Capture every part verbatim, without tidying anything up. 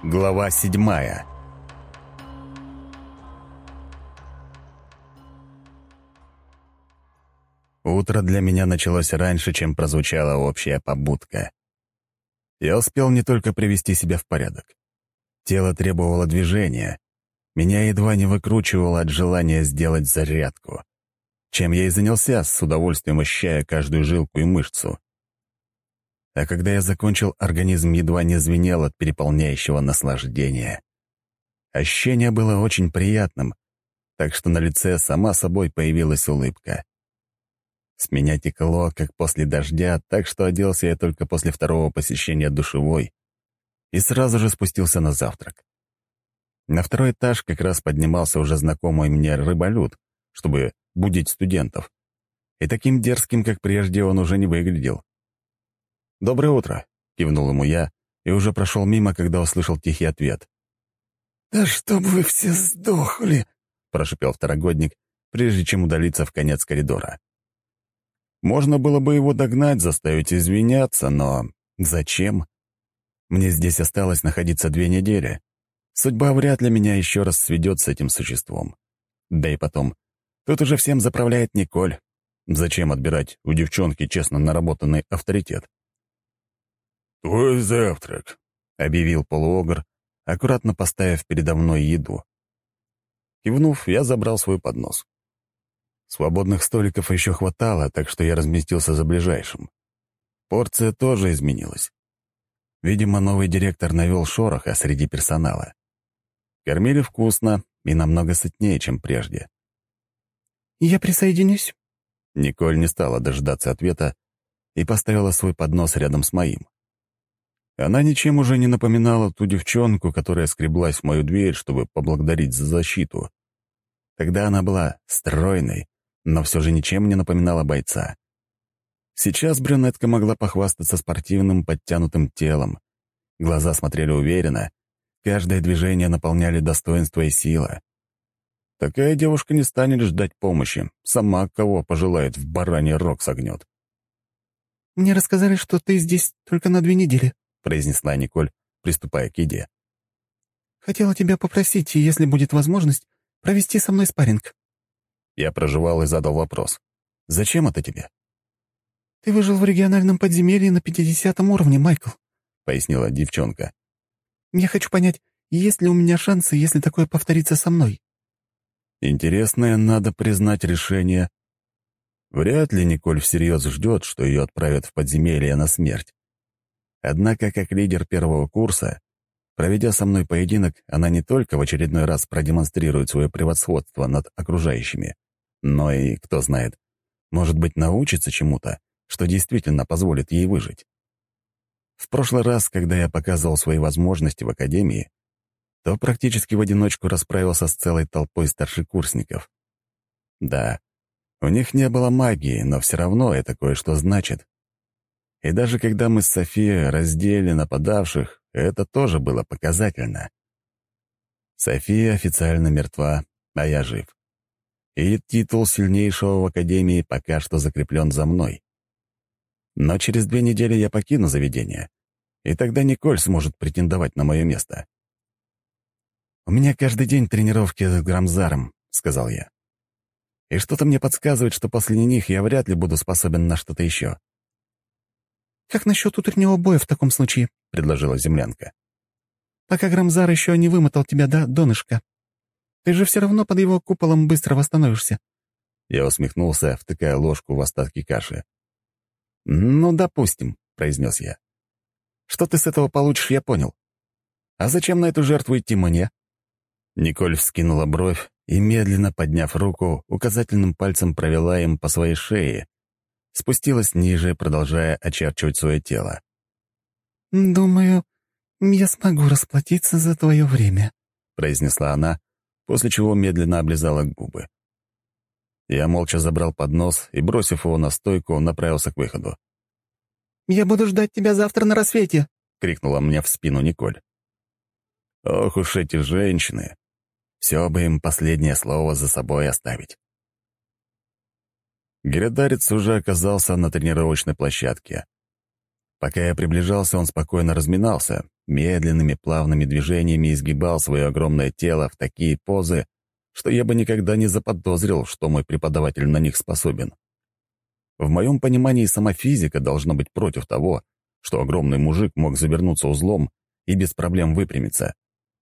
Глава седьмая. Утро для меня началось раньше, чем прозвучала общая побудка. Я успел не только привести себя в порядок. Тело требовало движения. Меня едва не выкручивало от желания сделать зарядку, чем я и занялся, с удовольствием ощущая каждую жилку и мышцу. А когда я закончил, организм едва не звенел от переполняющего наслаждения. Ощущение было очень приятным, так что на лице сама собой появилась улыбка. С меня текло, как после дождя, так что оделся я только после второго посещения душевой и сразу же спустился на завтрак. На второй этаж как раз поднимался уже знакомый мне рыболюд, чтобы будить студентов. И таким дерзким, как прежде, он уже не выглядел. «Доброе утро», — кивнул ему я и уже прошел мимо, когда услышал тихий ответ. «Да чтоб вы все сдохли!» — прошипел второгодник, прежде чем удалиться в конец коридора. Можно было бы его догнать, заставить извиняться, но зачем? Мне здесь осталось находиться две недели. Судьба вряд ли меня еще раз сведет с этим существом. Да и потом, тут уже всем заправляет Николь. Зачем отбирать у девчонки честно наработанный авторитет? «Твой завтрак», — объявил полуогр, аккуратно поставив передо мной еду. Кивнув, я забрал свой поднос. Свободных столиков еще хватало, так что я разместился за ближайшим. Порция тоже изменилась. Видимо, новый директор навел шороха среди персонала. Кормили вкусно и намного сытнее, чем прежде. «Я присоединюсь». Николь не стала дожидаться ответа и поставила свой поднос рядом с моим. Она ничем уже не напоминала ту девчонку, которая скреблась в мою дверь, чтобы поблагодарить за защиту. Тогда она была стройной, но все же ничем не напоминала бойца. Сейчас брюнетка могла похвастаться спортивным подтянутым телом. Глаза смотрели уверенно, каждое движение наполняли достоинство и сила. Такая девушка не станет ждать помощи, сама кого пожелает в бараний рог согнет. «Мне рассказали, что ты здесь только на две недели», — произнесла Николь, приступая к еде. «Хотела тебя попросить, если будет возможность, провести со мной спарринг». Я прожевал и задал вопрос. «Зачем это тебе?» «Ты выжил в региональном подземелье на пятидесятом уровне, Майкл», — пояснила девчонка. «Я хочу понять, есть ли у меня шансы, если такое повторится со мной». Интересное, надо признать, решение. Вряд ли Николь всерьез ждет, что ее отправят в подземелье на смерть. Однако, как лидер первого курса, проведя со мной поединок, она не только в очередной раз продемонстрирует свое превосходство над окружающими, но и, кто знает, может быть, научится чему-то, что действительно позволит ей выжить. В прошлый раз, когда я показывал свои возможности в академии, то практически в одиночку расправился с целой толпой старшекурсников. Да, у них не было магии, но все равно это кое-что значит. И даже когда мы с Софией раздели нападавших, это тоже было показательно. София официально мертва, а я жив. И титул сильнейшего в Академии пока что закреплен за мной. Но через две недели я покину заведение, и тогда Николь сможет претендовать на мое место. «У меня каждый день тренировки с Грамзаром», — сказал я. «И что-то мне подсказывает, что после них я вряд ли буду способен на что-то еще». «Как насчет утреннего боя в таком случае?» — предложила землянка. «Пока Грамзар еще не вымотал тебя до донышка. Ты же все равно под его куполом быстро восстановишься». Я усмехнулся, втыкая ложку в остатки каши. «Ну, допустим», — произнес я. «Что ты с этого получишь, я понял. А зачем на эту жертву идти мне?» Николь вскинула бровь и, медленно подняв руку, указательным пальцем провела им по своей шее, спустилась ниже, продолжая очерчивать свое тело. «Думаю, я смогу расплатиться за твое время», — произнесла она, после чего медленно облизала губы. Я молча забрал поднос и, бросив его на стойку, направился к выходу. «Я буду ждать тебя завтра на рассвете», — крикнула мне в спину Николь. Ох уж эти женщины! Все бы им последнее слово за собой оставить. Гередарец уже оказался на тренировочной площадке. Пока я приближался, он спокойно разминался, медленными плавными движениями изгибал свое огромное тело в такие позы, что я бы никогда не заподозрил, что мой преподаватель на них способен. В моем понимании сама физика должна быть против того, что огромный мужик мог завернуться узлом и без проблем выпрямиться.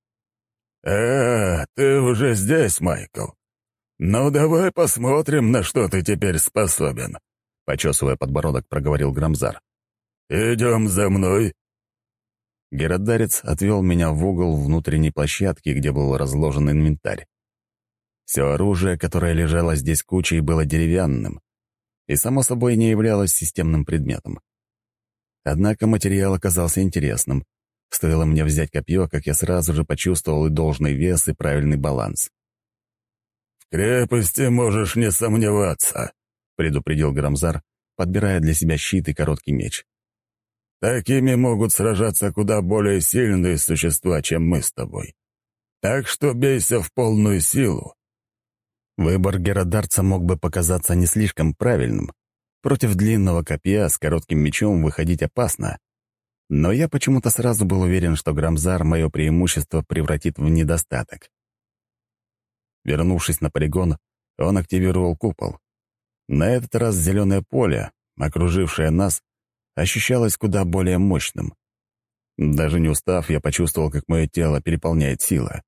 «А, ты уже здесь, Майкл? Ну, давай посмотрим, на что ты теперь способен», — почесывая подбородок, проговорил Грамзар. «Идем за мной». Геродарец отвел меня в угол внутренней площадки, где был разложен инвентарь. Все оружие, которое лежало здесь кучей, было деревянным и, само собой, не являлось системным предметом. Однако материал оказался интересным. Стоило мне взять копье, как я сразу же почувствовал и должный вес, и правильный баланс. «В крепости можешь не сомневаться», — предупредил Грамзар, подбирая для себя щит и короткий меч. «Такими могут сражаться куда более сильные существа, чем мы с тобой. Так что бейся в полную силу». Выбор геродарца мог бы показаться не слишком правильным. Против длинного копья с коротким мечом выходить опасно. Но я почему-то сразу был уверен, что Грамзар мое преимущество превратит в недостаток. Вернувшись на полигон, он активировал купол. На этот раз зеленое поле, окружившее нас, ощущалось куда более мощным. Даже не устав, я почувствовал, как мое тело переполняет сила.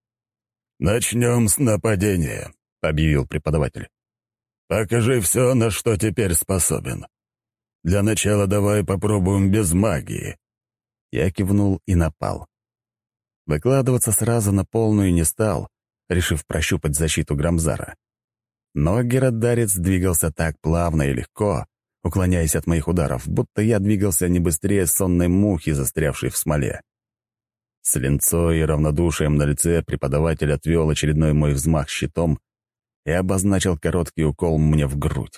«Начнем с нападения», — объявил преподаватель. «Покажи все, на что теперь способен. Для начала давай попробуем без магии». Я кивнул и напал. Выкладываться сразу на полную не стал, решив прощупать защиту Грамзара. Но геродарец двигался так плавно и легко, уклоняясь от моих ударов, будто я двигался не быстрее сонной мухи, застрявшей в смоле. С линцой и равнодушием на лице преподаватель отвел очередной мой взмах щитом и обозначил короткий укол мне в грудь.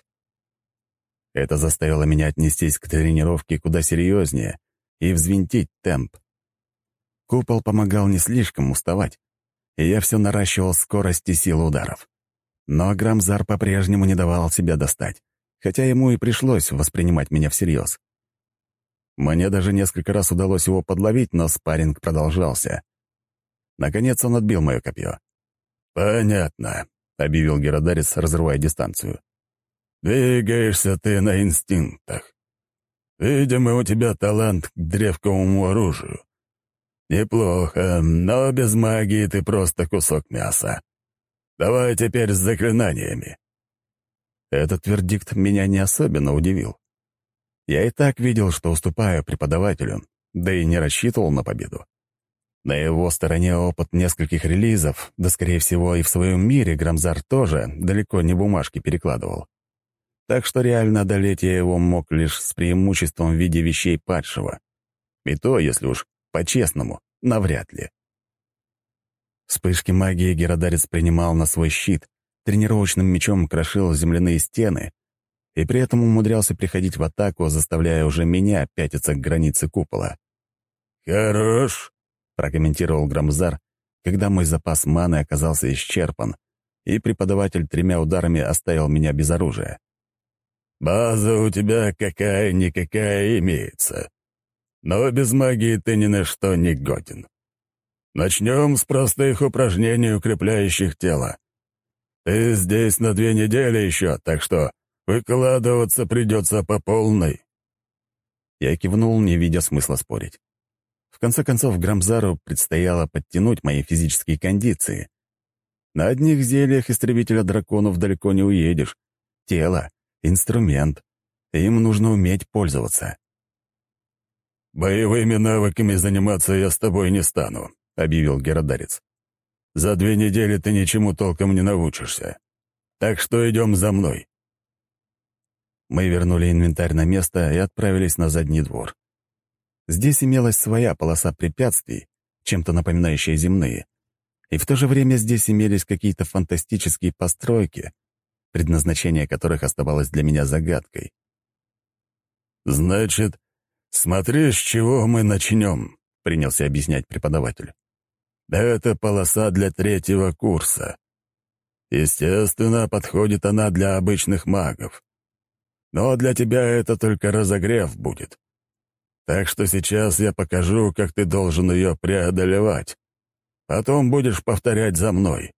Это заставило меня отнестись к тренировке куда серьезнее и взвинтить темп. Купол помогал не слишком уставать, и я все наращивал скорость и силу ударов. Но Грамзар по-прежнему не давал себя достать, хотя ему и пришлось воспринимать меня всерьез. Мне даже несколько раз удалось его подловить, но спарринг продолжался. Наконец он отбил мое копье. «Понятно», — объявил геродарец, разрывая дистанцию. «Двигаешься ты на инстинктах. Видимо, у тебя талант к древковому оружию. Неплохо, но без магии ты просто кусок мяса. Давай теперь с заклинаниями». Этот вердикт меня не особенно удивил. Я и так видел, что уступаю преподавателю, да и не рассчитывал на победу. На его стороне опыт нескольких релизов, да, скорее всего, и в своем мире Грамзар тоже далеко не бумажки перекладывал. Так что реально одолеть я его мог лишь с преимуществом в виде вещей падшего. И то, если уж по-честному, навряд ли. Вспышки магии геродарец принимал на свой щит, тренировочным мечом крошил земляные стены и при этом умудрялся приходить в атаку, заставляя уже меня пятиться к границе купола. «Хорош», — прокомментировал Грамзар, когда мой запас маны оказался исчерпан, и преподаватель тремя ударами оставил меня без оружия. «База у тебя какая-никакая имеется, но без магии ты ни на что не годен. Начнем с простых упражнений, укрепляющих тело. Ты здесь на две недели еще, так что выкладываться придется по полной». Я кивнул, не видя смысла спорить. В конце концов, Грамзару предстояло подтянуть мои физические кондиции. На одних зельях истребителя драконов далеко не уедешь. Тело — инструмент. Им нужно уметь пользоваться. «Боевыми навыками заниматься я с тобой не стану», — объявил геродарец. «За две недели ты ничему толком не научишься. Так что идем за мной». Мы вернули инвентарь на место и отправились на задний двор. Здесь имелась своя полоса препятствий, чем-то напоминающая земные, и в то же время здесь имелись какие-то фантастические постройки, предназначение которых оставалось для меня загадкой. «Значит, смотри, с чего мы начнем», — принялся объяснять преподаватель. «Это полоса для третьего курса. Естественно, подходит она для обычных магов. Но для тебя это только разогрев будет. Так что сейчас я покажу, как ты должен ее преодолевать. Потом будешь повторять за мной».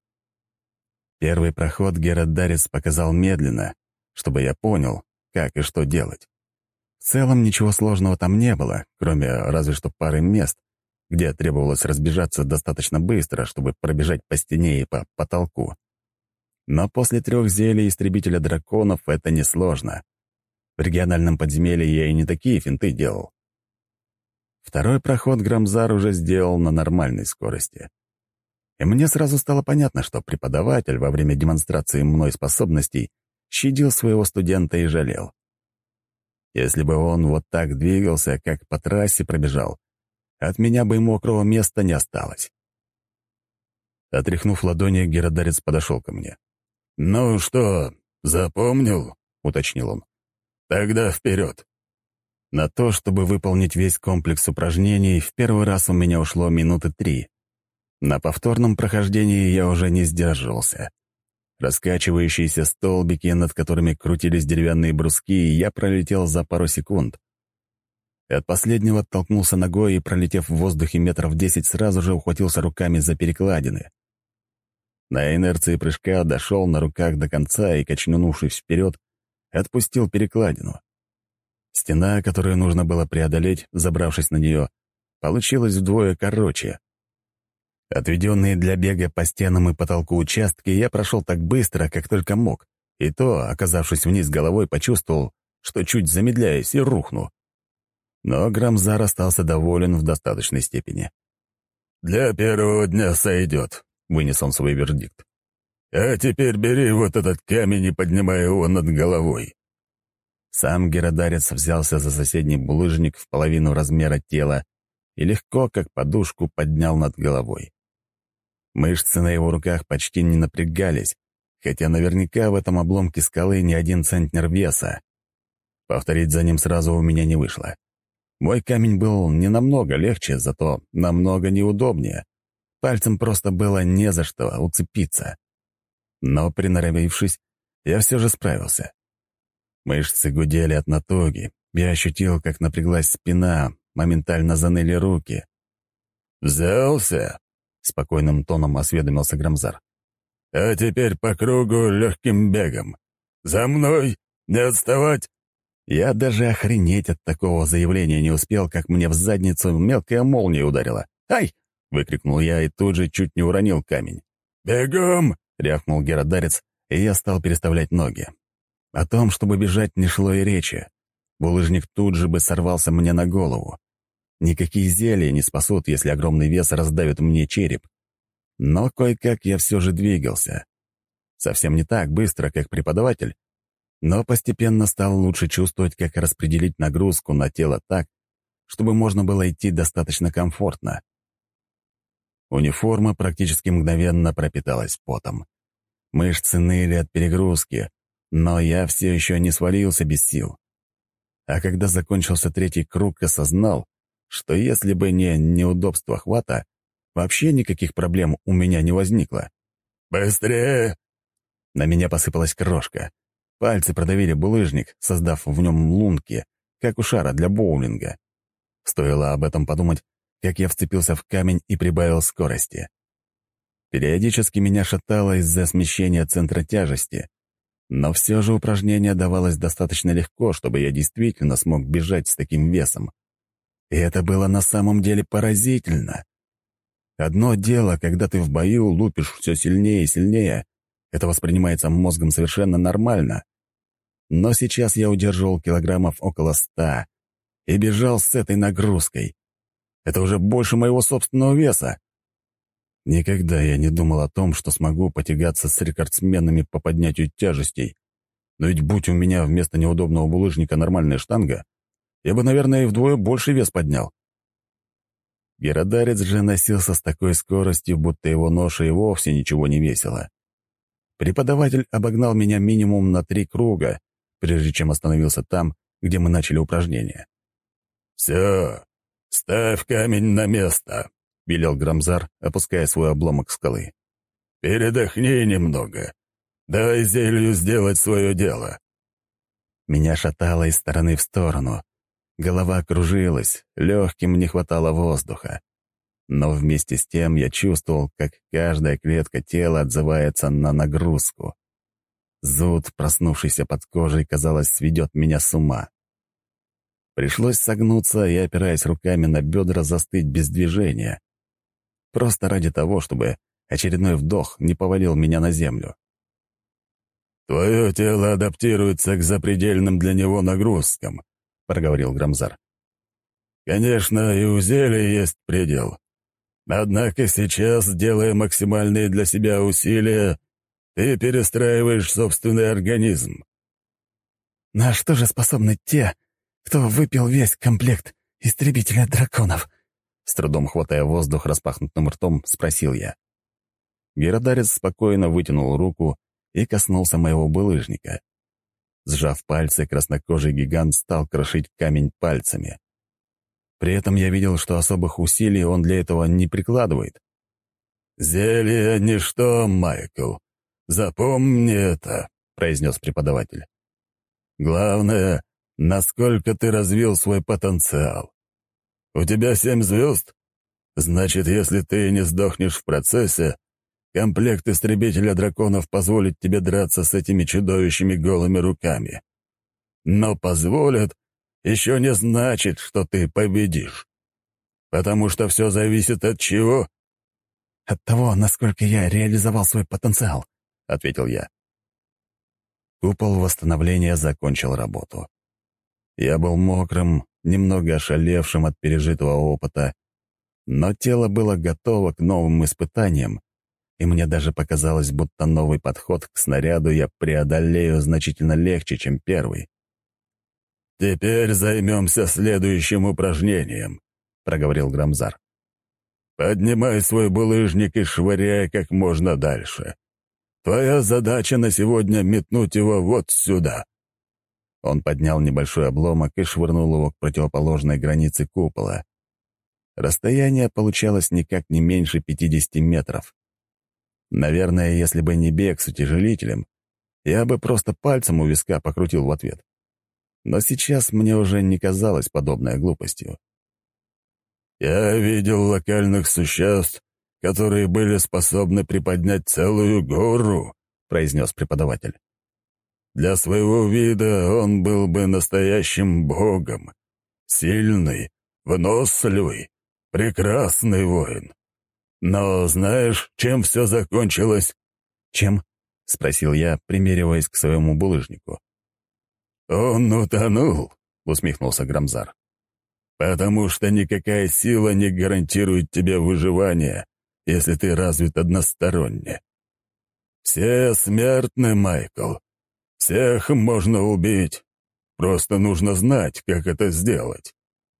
Первый проход Геродарец показал медленно, чтобы я понял, как и что делать. В целом ничего сложного там не было, кроме разве что пары мест, где требовалось разбежаться достаточно быстро, чтобы пробежать по стене и по потолку. Но после трех зелий истребителя драконов это несложно. В региональном подземелье я и не такие финты делал. Второй проход Грамзар уже сделал на нормальной скорости. И мне сразу стало понятно, что преподаватель во время демонстрации мной способностей щадил своего студента и жалел. Если бы он вот так двигался, как по трассе пробежал, от меня бы и мокрого места не осталось. Отряхнув ладони, Геродарец подошел ко мне. «Ну что, запомнил?» — уточнил он. «Тогда вперед!» На то, чтобы выполнить весь комплекс упражнений, в первый раз у меня ушло минуты три. На повторном прохождении я уже не сдерживался. Раскачивающиеся столбики, над которыми крутились деревянные бруски, я пролетел за пару секунд. От последнего оттолкнулся ногой и, пролетев в воздухе метров десять, сразу же ухватился руками за перекладины. На инерции прыжка дошел на руках до конца и, качнувшись вперед, отпустил перекладину. Стена, которую нужно было преодолеть, забравшись на нее, получилась вдвое короче. Отведенные для бега по стенам и потолку участки я прошел так быстро, как только мог, и то, оказавшись вниз головой, почувствовал, что чуть замедляюсь и рухну. Но Грамзар остался доволен в достаточной степени. «Для первого дня сойдет», — вынес он свой вердикт. «А теперь бери вот этот камень и поднимай его над головой». Сам Геродарец взялся за соседний булыжник в половину размера тела и легко, как подушку, поднял над головой. Мышцы на его руках почти не напрягались, хотя наверняка в этом обломке скалы не один центнер веса. Повторить за ним сразу у меня не вышло. Мой камень был не намного легче, зато намного неудобнее. Пальцем просто было не за что уцепиться. Но, приноровившись, я все же справился. Мышцы гудели от натуги, я ощутил, как напряглась спина, моментально заныли руки. «Взялся?» — спокойным тоном осведомился Грамзар. «А теперь по кругу легким бегом. За мной! Не отставать!» Я даже охренеть от такого заявления не успел, как мне в задницу мелкая молния ударила. «Ай!» — выкрикнул я и тут же чуть не уронил камень. «Бегом!» — рявкнул Геродарец, и я стал переставлять ноги. О том, чтобы бежать, не шло и речи. Булыжник тут же бы сорвался мне на голову. Никакие зелья не спасут, если огромный вес раздавит мне череп. Но кое-как я все же двигался. Совсем не так быстро, как преподаватель, но постепенно стал лучше чувствовать, как распределить нагрузку на тело так, чтобы можно было идти достаточно комфортно. Униформа практически мгновенно пропиталась потом. Мышцы ныли от перегрузки, но я все еще не свалился без сил. А когда закончился третий круг, осознал, что если бы не неудобство хвата, вообще никаких проблем у меня не возникло. «Быстрее!» На меня посыпалась крошка. Пальцы продавили булыжник, создав в нем лунки, как у шара для боулинга. Стоило об этом подумать, как я вцепился в камень и прибавил скорости. Периодически меня шатало из-за смещения центра тяжести, но все же упражнение давалось достаточно легко, чтобы я действительно смог бежать с таким весом. И это было на самом деле поразительно. Одно дело, когда ты в бою лупишь все сильнее и сильнее, это воспринимается мозгом совершенно нормально. Но сейчас я удерживал килограммов около ста и бежал с этой нагрузкой. Это уже больше моего собственного веса. Никогда я не думал о том, что смогу потягаться с рекордсменами по поднятию тяжестей. Но ведь будь у меня вместо неудобного булыжника нормальная штанга, я бы, наверное, и вдвое больше вес поднял. Геродарец же носился с такой скоростью, будто его ноша и вовсе ничего не весила. Преподаватель обогнал меня минимум на три круга, прежде чем остановился там, где мы начали упражнение. «Все, ставь камень на место», — велел Грамзар, опуская свой обломок скалы. «Передохни немного. Дай зелью сделать свое дело». Меня шатало из стороны в сторону. Голова кружилась, легким не хватало воздуха. Но вместе с тем я чувствовал, как каждая клетка тела отзывается на нагрузку. Зуд, проснувшийся под кожей, казалось, сведет меня с ума. Пришлось согнуться и, опираясь руками на бедра, застыть без движения. Просто ради того, чтобы очередной вдох не повалил меня на землю. «Твое тело адаптируется к запредельным для него нагрузкам», — проговорил Грамзар. «Конечно, и у зелья есть предел. Однако сейчас, делая максимальные для себя усилия, ты перестраиваешь собственный организм». «На что же способны те, кто выпил весь комплект истребителя драконов?» С трудом хватая воздух распахнутым ртом, спросил я. Геродарец спокойно вытянул руку и коснулся моего булыжника. Сжав пальцы, краснокожий гигант стал крошить камень пальцами. При этом я видел, что особых усилий он для этого не прикладывает. «Зелье — ничто, Майкл. Запомни это», — произнес преподаватель. «Главное, насколько ты развил свой потенциал. У тебя семь звезд? Значит, если ты не сдохнешь в процессе, комплект истребителя драконов позволит тебе драться с этими чудовищами голыми руками. Но позволит еще не значит, что ты победишь. Потому что все зависит от чего?» «От того, насколько я реализовал свой потенциал», — ответил я. Купол восстановления закончил работу. Я был мокрым, немного ошалевшим от пережитого опыта, но тело было готово к новым испытаниям, и мне даже показалось, будто новый подход к снаряду я преодолею значительно легче, чем первый. «Теперь займемся следующим упражнением», — проговорил Грамзар. «Поднимай свой булыжник и швыряй как можно дальше. Твоя задача на сегодня — метнуть его вот сюда». Он поднял небольшой обломок и швырнул его к противоположной границе купола. Расстояние получалось никак не меньше пятидесяти метров. Наверное, если бы не бег с утяжелителем, я бы просто пальцем у виска покрутил в ответ. Но сейчас мне уже не казалось подобной глупостью. «Я видел локальных существ, которые были способны приподнять целую гору», — произнес преподаватель. «Для своего вида он был бы настоящим богом. Сильный, выносливый, прекрасный воин. Но знаешь, чем все закончилось?» «Чем?» — спросил я, примериваясь к своему булыжнику. «Он утонул», — усмехнулся Грамзар. «Потому что никакая сила не гарантирует тебе выживание, если ты развит односторонне. Все смертны, Майкл. Всех можно убить. Просто нужно знать, как это сделать».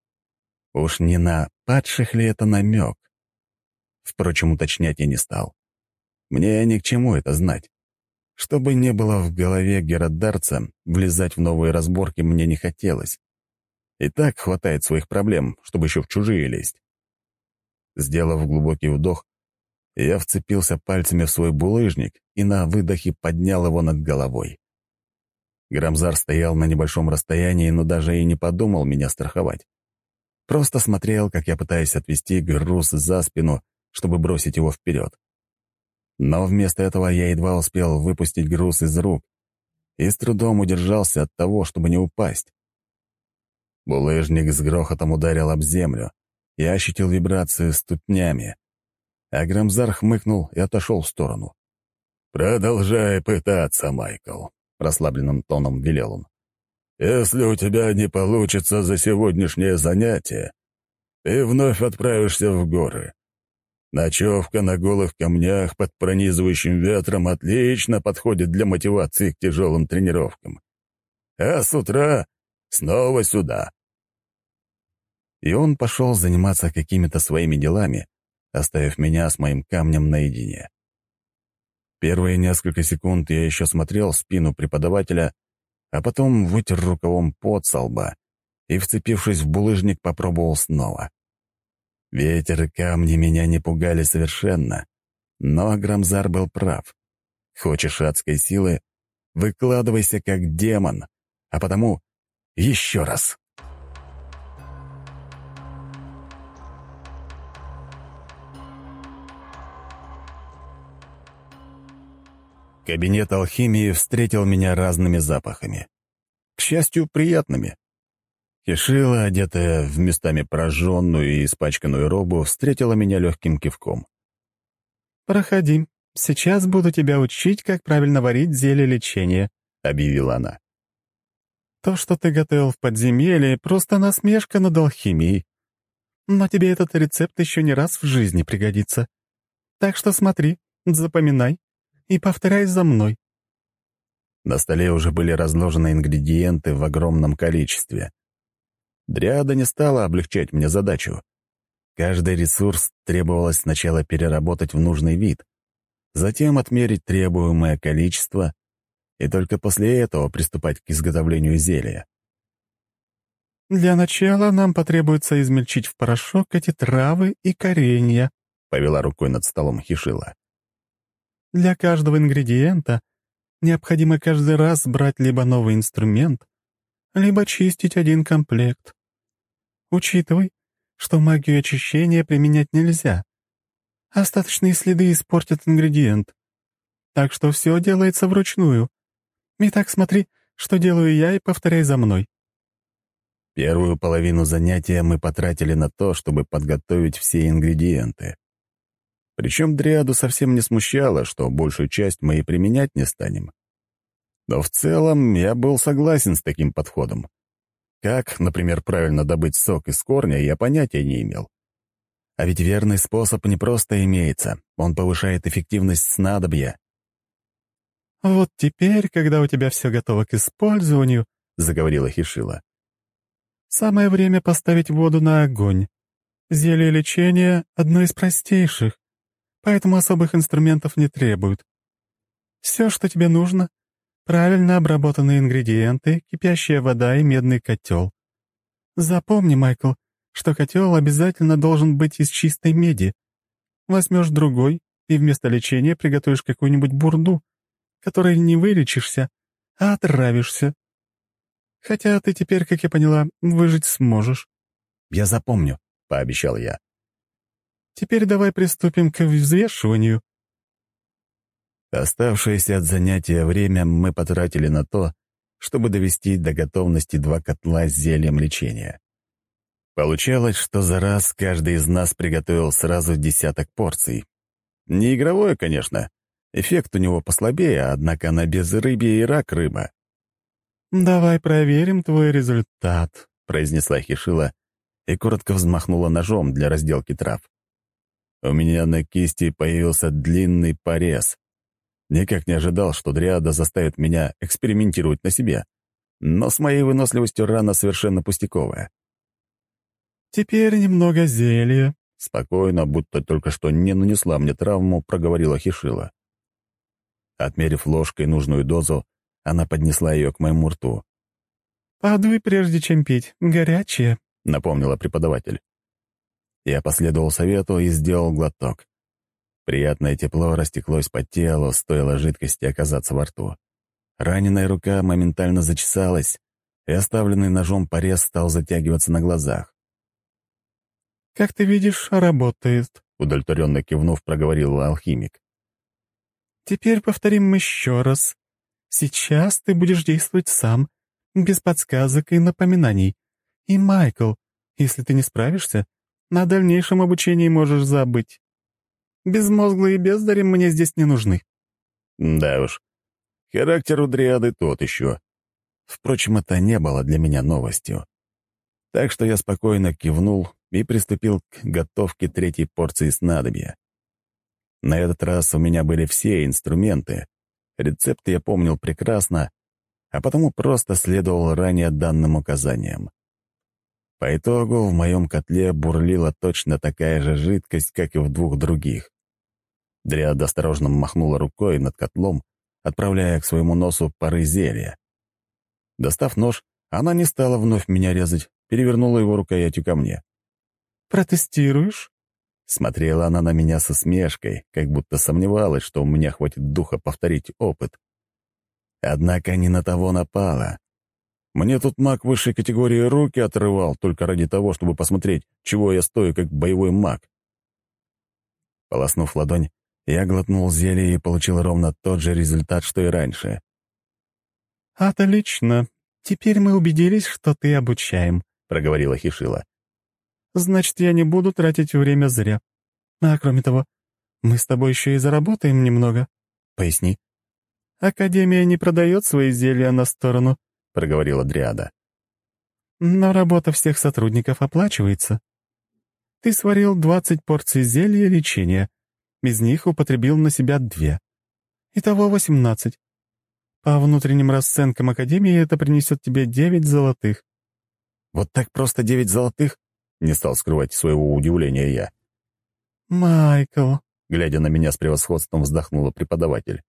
Уж не на падших ли это намек? Впрочем, уточнять я не стал. Мне ни к чему это знать. Чтобы не было в голове геродарца, влезать в новые разборки мне не хотелось. И так хватает своих проблем, чтобы еще в чужие лезть. Сделав глубокий вдох, я вцепился пальцами в свой булыжник и на выдохе поднял его над головой. Грамзар стоял на небольшом расстоянии, но даже и не подумал меня страховать. Просто смотрел, как я пытаюсь отвести груз за спину, чтобы бросить его вперед. Но вместо этого я едва успел выпустить груз из рук и с трудом удержался от того, чтобы не упасть. Булыжник с грохотом ударил об землю. Я ощутил вибрацию ступнями, а Грамзар хмыкнул и отошел в сторону. «Продолжай пытаться, Майкл», — расслабленным тоном велел он. «Если у тебя не получится за сегодняшнее занятие, ты вновь отправишься в горы. Ночевка на голых камнях под пронизывающим ветром отлично подходит для мотивации к тяжелым тренировкам. А с утра снова сюда». И он пошел заниматься какими-то своими делами, оставив меня с моим камнем наедине. Первые несколько секунд я еще смотрел в спину преподавателя, а потом вытер рукавом пот со лба и, вцепившись в булыжник, попробовал снова. Ветер и камни меня не пугали совершенно, но Грамзар был прав. Хочешь адской силы — выкладывайся как демон, а потому еще раз. Кабинет алхимии встретил меня разными запахами. К счастью, приятными. Хишила, одетая в местами прожженную и испачканную робу, встретила меня легким кивком. «Проходи. Сейчас буду тебя учить, как правильно варить зелье лечения», — объявила она. «То, что ты готовил в подземелье, просто насмешка над алхимией. Но тебе этот рецепт еще не раз в жизни пригодится. Так что смотри, запоминай и повторяй за мной». На столе уже были разложены ингредиенты в огромном количестве. Дриада не стала облегчать мне задачу. Каждый ресурс требовалось сначала переработать в нужный вид, затем отмерить требуемое количество и только после этого приступать к изготовлению зелья. «Для начала нам потребуется измельчить в порошок эти травы и коренья», — повела рукой над столом Хишила. «Для каждого ингредиента необходимо каждый раз брать либо новый инструмент, либо чистить один комплект. Учитывай, что магию очищения применять нельзя. Остаточные следы испортят ингредиент. Так что все делается вручную. Итак, смотри, что делаю я, и повторяй за мной». Первую половину занятия мы потратили на то, чтобы подготовить все ингредиенты. Причем Дриаду совсем не смущало, что большую часть мы и применять не станем. Но в целом я был согласен с таким подходом. Как, например, правильно добыть сок из корня, я понятия не имел. А ведь верный способ не просто имеется, он повышает эффективность снадобья. «Вот теперь, когда у тебя все готово к использованию», — заговорила Хишила, «самое время поставить воду на огонь. Зелье лечения — одно из простейших, поэтому особых инструментов не требует. Все, что тебе нужно — правильно обработанные ингредиенты, кипящая вода и медный котел. Запомни, Майкл, что котел обязательно должен быть из чистой меди. Возьмешь другой и вместо лечения приготовишь какую-нибудь бурду, которой не вылечишься, а отравишься. Хотя ты теперь, как я поняла, выжить сможешь». «Я запомню», — пообещал я. «Теперь давай приступим к взвешиванию». Оставшееся от занятия время мы потратили на то, чтобы довести до готовности два котла с зельем лечения. Получалось, что за раз каждый из нас приготовил сразу десяток порций. Не игровое, конечно. Эффект у него послабее, однако она без рыбья и рак рыба. «Давай проверим твой результат», — произнесла Хишила и коротко взмахнула ножом для разделки трав. У меня на кисти появился длинный порез. Никак не ожидал, что Дриада заставит меня экспериментировать на себе. Но с моей выносливостью рана совершенно пустяковая. «Теперь немного зелья», — спокойно, будто только что не нанесла мне травму, проговорила Хишила. Отмерив ложкой нужную дозу, она поднесла ее к моему рту. «Подуй, прежде чем пить. Горячее», — напомнила преподаватель. Я последовал совету и сделал глоток. Приятное тепло растеклось по телу, стоило жидкости оказаться во рту. Раненая рука моментально зачесалась, и оставленный ножом порез стал затягиваться на глазах. «Как ты видишь, работает», — удовлетворенно кивнув, проговорил алхимик. «Теперь повторим еще раз. Сейчас ты будешь действовать сам, без подсказок и напоминаний. И, Майкл, если ты не справишься, на дальнейшем обучении можешь забыть. Безмозглые бездари мне здесь не нужны». Да уж, характер у Дриады тот еще. Впрочем, это не было для меня новостью. Так что я спокойно кивнул и приступил к готовке третьей порции снадобья. На этот раз у меня были все инструменты. Рецепты я помнил прекрасно, а потому просто следовал ранее данным указаниям. По итогу в моем котле бурлила точно такая же жидкость, как и в двух других. Дриада осторожно махнула рукой над котлом, отправляя к своему носу пары зелья. Достав нож, она не стала вновь меня резать, перевернула его рукоятью ко мне. «Протестируешь?» Смотрела она на меня со усмешкой, как будто сомневалась, что у меня хватит духа повторить опыт. Однако не на того напала. Мне тут маг высшей категории руки отрывал только ради того, чтобы посмотреть, чего я стою как боевой маг. Полоснув ладонь, Я глотнул зелье и получил ровно тот же результат, что и раньше. «Отлично. Теперь мы убедились, что ты обучаем», — проговорила Хишила. «Значит, я не буду тратить время зря. А кроме того, мы с тобой еще и заработаем немного». «Поясни». «Академия не продает свои зелья на сторону», — проговорила Дриада. «Но работа всех сотрудников оплачивается. Ты сварил двадцать порций зелья лечения. Из них употребил на себя две. Итого восемнадцать. По внутренним расценкам Академии это принесет тебе девять золотых». «Вот так просто девять золотых?» — не стал скрывать своего удивления я. «Майкл», — глядя на меня с превосходством, вздохнула преподаватель.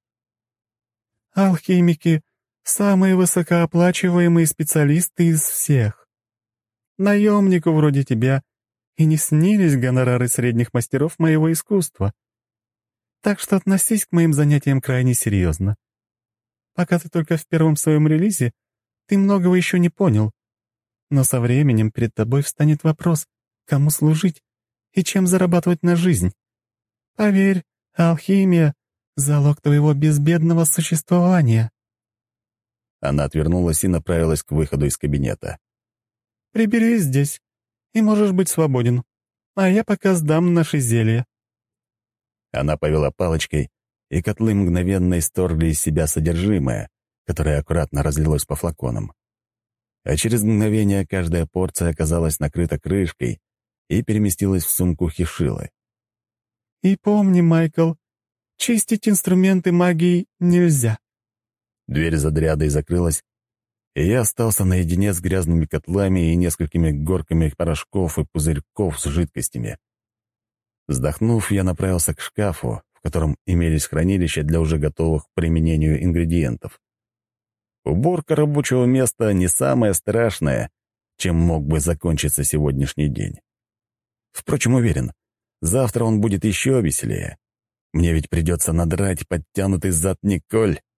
«Алхимики — самые высокооплачиваемые специалисты из всех. Наемнику вроде тебя и не снились гонорары средних мастеров моего искусства. Так что относись к моим занятиям крайне серьезно. Пока ты только в первом своем релизе, ты многого еще не понял. Но со временем перед тобой встанет вопрос, кому служить и чем зарабатывать на жизнь. Поверь, алхимия — залог твоего безбедного существования». Она отвернулась и направилась к выходу из кабинета. «Приберись здесь, и можешь быть свободен. А я пока сдам наши зелья». Она повела палочкой, и котлы мгновенно исторгли из себя содержимое, которое аккуратно разлилось по флаконам. А через мгновение каждая порция оказалась накрыта крышкой и переместилась в сумку Хишилы. «И помни, Майкл, чистить инструменты магии нельзя». Дверь за Дриадой закрылась, и я остался наедине с грязными котлами и несколькими горками порошков и пузырьков с жидкостями. Вздохнув, я направился к шкафу, в котором имелись хранилища для уже готовых к применению ингредиентов. Уборка рабочего места не самое страшное, чем мог бы закончиться сегодняшний день. Впрочем, уверен, завтра он будет еще веселее. Мне ведь придется надрать подтянутый зад Николь.